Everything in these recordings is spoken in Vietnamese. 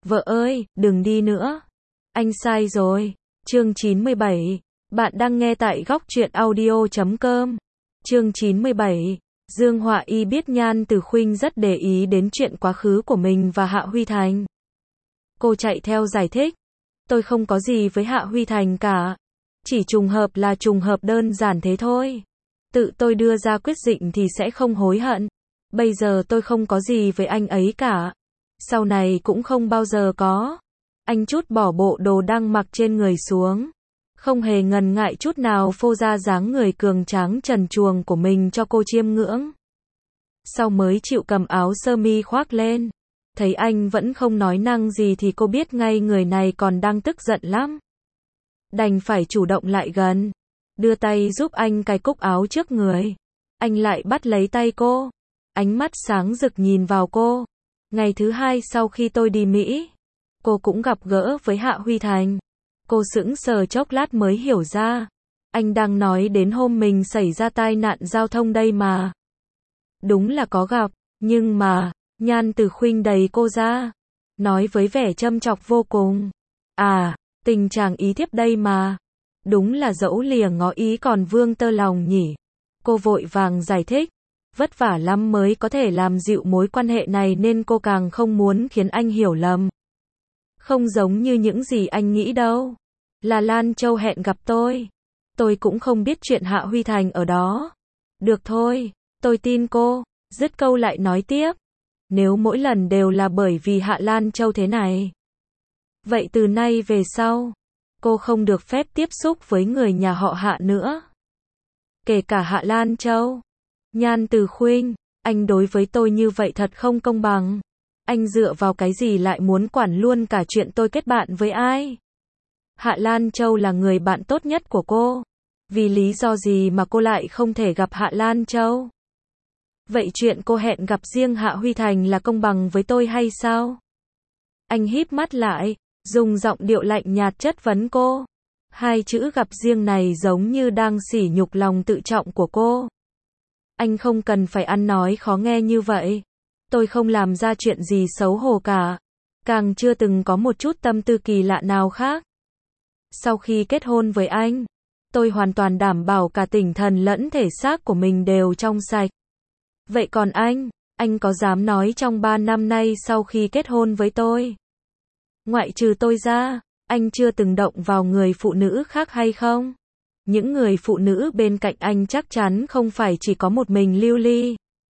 Vợ ơi, đừng đi nữa. Anh sai rồi. Chương 97. Bạn đang nghe tại góc truyện audio.com. Chương 97. Dương Họa Y biết Nhan Từ Khuynh rất để ý đến chuyện quá khứ của mình và Hạ Huy Thành. Cô chạy theo giải thích. Tôi không có gì với Hạ Huy Thành cả. Chỉ trùng hợp là trùng hợp đơn giản thế thôi. Tự tôi đưa ra quyết định thì sẽ không hối hận. Bây giờ tôi không có gì với anh ấy cả. Sau này cũng không bao giờ có. Anh trút bỏ bộ đồ đang mặc trên người xuống. Không hề ngần ngại chút nào phô ra dáng người cường tráng trần truồng của mình cho cô chiêm ngưỡng. Sau mới chịu cầm áo sơ mi khoác lên. Thấy anh vẫn không nói năng gì thì cô biết ngay người này còn đang tức giận lắm. Đành phải chủ động lại gần. Đưa tay giúp anh cài cúc áo trước người. Anh lại bắt lấy tay cô. Ánh mắt sáng rực nhìn vào cô. Ngày thứ hai sau khi tôi đi Mỹ, cô cũng gặp gỡ với Hạ Huy Thành. Cô sững sờ chốc lát mới hiểu ra. Anh đang nói đến hôm mình xảy ra tai nạn giao thông đây mà. Đúng là có gặp, nhưng mà, Nhan Từ Khuynh đẩy cô ra. Nói với vẻ châm chọc vô cùng. À, tình chàng ý thiếp đây mà. Đúng là dẫu lìa ngó ý còn vương tơ lòng nhỉ. Cô vội vàng giải thích. Vất vả lắm mới có thể làm dịu mối quan hệ này nên cô càng không muốn khiến anh hiểu lầm. Không giống như những gì anh nghĩ đâu. Là Lan Châu hẹn gặp tôi. Tôi cũng không biết chuyện Hạ Huy Thành ở đó. Được thôi, tôi tin cô. Dứt câu lại nói tiếp. Nếu mỗi lần đều là bởi vì Hạ Lan Châu thế này. Vậy từ nay về sau, cô không được phép tiếp xúc với người nhà họ Hạ nữa. Kể cả Hạ Lan Châu. Nhan Từ Khuynh, anh đối với tôi như vậy thật không công bằng. Anh dựa vào cái gì lại muốn quản luôn cả chuyện tôi kết bạn với ai? Hạ Lan Châu là người bạn tốt nhất của cô. Vì lý do gì mà cô lại không thể gặp Hạ Lan Châu? Vậy chuyện cô hẹn gặp riêng Hạ Huy Thành là công bằng với tôi hay sao? Anh híp mắt lại, dùng giọng điệu lạnh nhạt chất vấn cô. Hai chữ gặp riêng này giống như đang sỉ nhục lòng tự trọng của cô. Anh không cần phải ăn nói khó nghe như vậy. Tôi không làm ra chuyện gì xấu hổ cả. Càng chưa từng có một chút tâm tư kỳ lạ nào khác. Sau khi kết hôn với anh, tôi hoàn toàn đảm bảo cả tinh thần lẫn thể xác của mình đều trong sạch. Vậy còn anh có dám nói trong 3 năm nay sau khi kết hôn với tôi, ngoại trừ tôi ra, anh chưa từng động vào người phụ nữ khác hay không? Những người phụ nữ bên cạnh anh chắc chắn không phải chỉ có một mình Lưu Ly.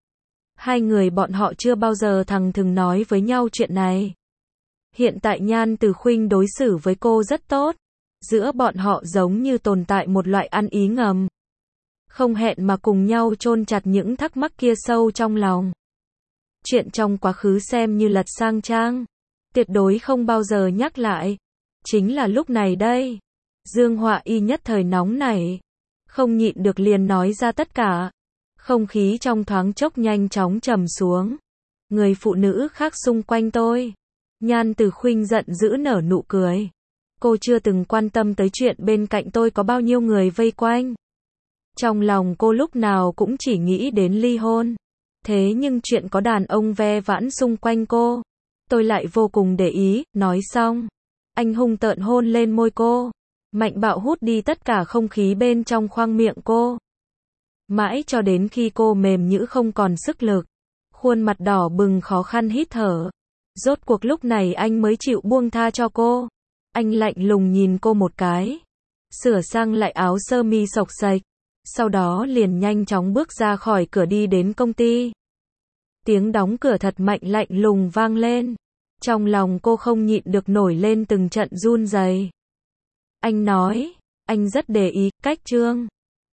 Hai người bọn họ chưa bao giờ thẳng thừng nói với nhau chuyện này. Hiện tại Nhan Từ Khuynh đối xử với cô rất tốt. Giữa bọn họ giống như tồn tại một loại ăn ý ngầm. Không hẹn mà cùng nhau chôn chặt những thắc mắc kia sâu trong lòng. Chuyện trong quá khứ xem như lật sang trang. Tuyệt đối không bao giờ nhắc lại. Chính là lúc này đây. Dương Họa Y nhất thời nóng nảy. Không nhịn được liền nói ra tất cả. Không khí trong thoáng chốc nhanh chóng trầm xuống. Người phụ nữ khác xung quanh tôi. Nhan Từ Khuynh giận dữ nở nụ cười. Cô chưa từng quan tâm tới chuyện bên cạnh tôi có bao nhiêu người vây quanh. Trong lòng cô lúc nào cũng chỉ nghĩ đến ly hôn. Thế nhưng chuyện có đàn ông ve vãn xung quanh cô, tôi lại vô cùng để ý. Nói xong, anh hung tợn hôn lên môi cô. Mạnh bạo hút đi tất cả không khí bên trong khoang miệng cô. Mãi cho đến khi cô mềm nhũn không còn sức lực. Khuôn mặt đỏ bừng khó khăn hít thở. Rốt cuộc lúc này anh mới chịu buông tha cho cô. Anh lạnh lùng nhìn cô một cái. Sửa sang lại áo sơ mi xộc xệch. Sau đó liền nhanh chóng bước ra khỏi cửa đi đến công ty. Tiếng đóng cửa thật mạnh lạnh lùng vang lên. Trong lòng cô không nhịn được nổi lên từng trận run rẩy. Anh nói, anh rất để ý, cách Trương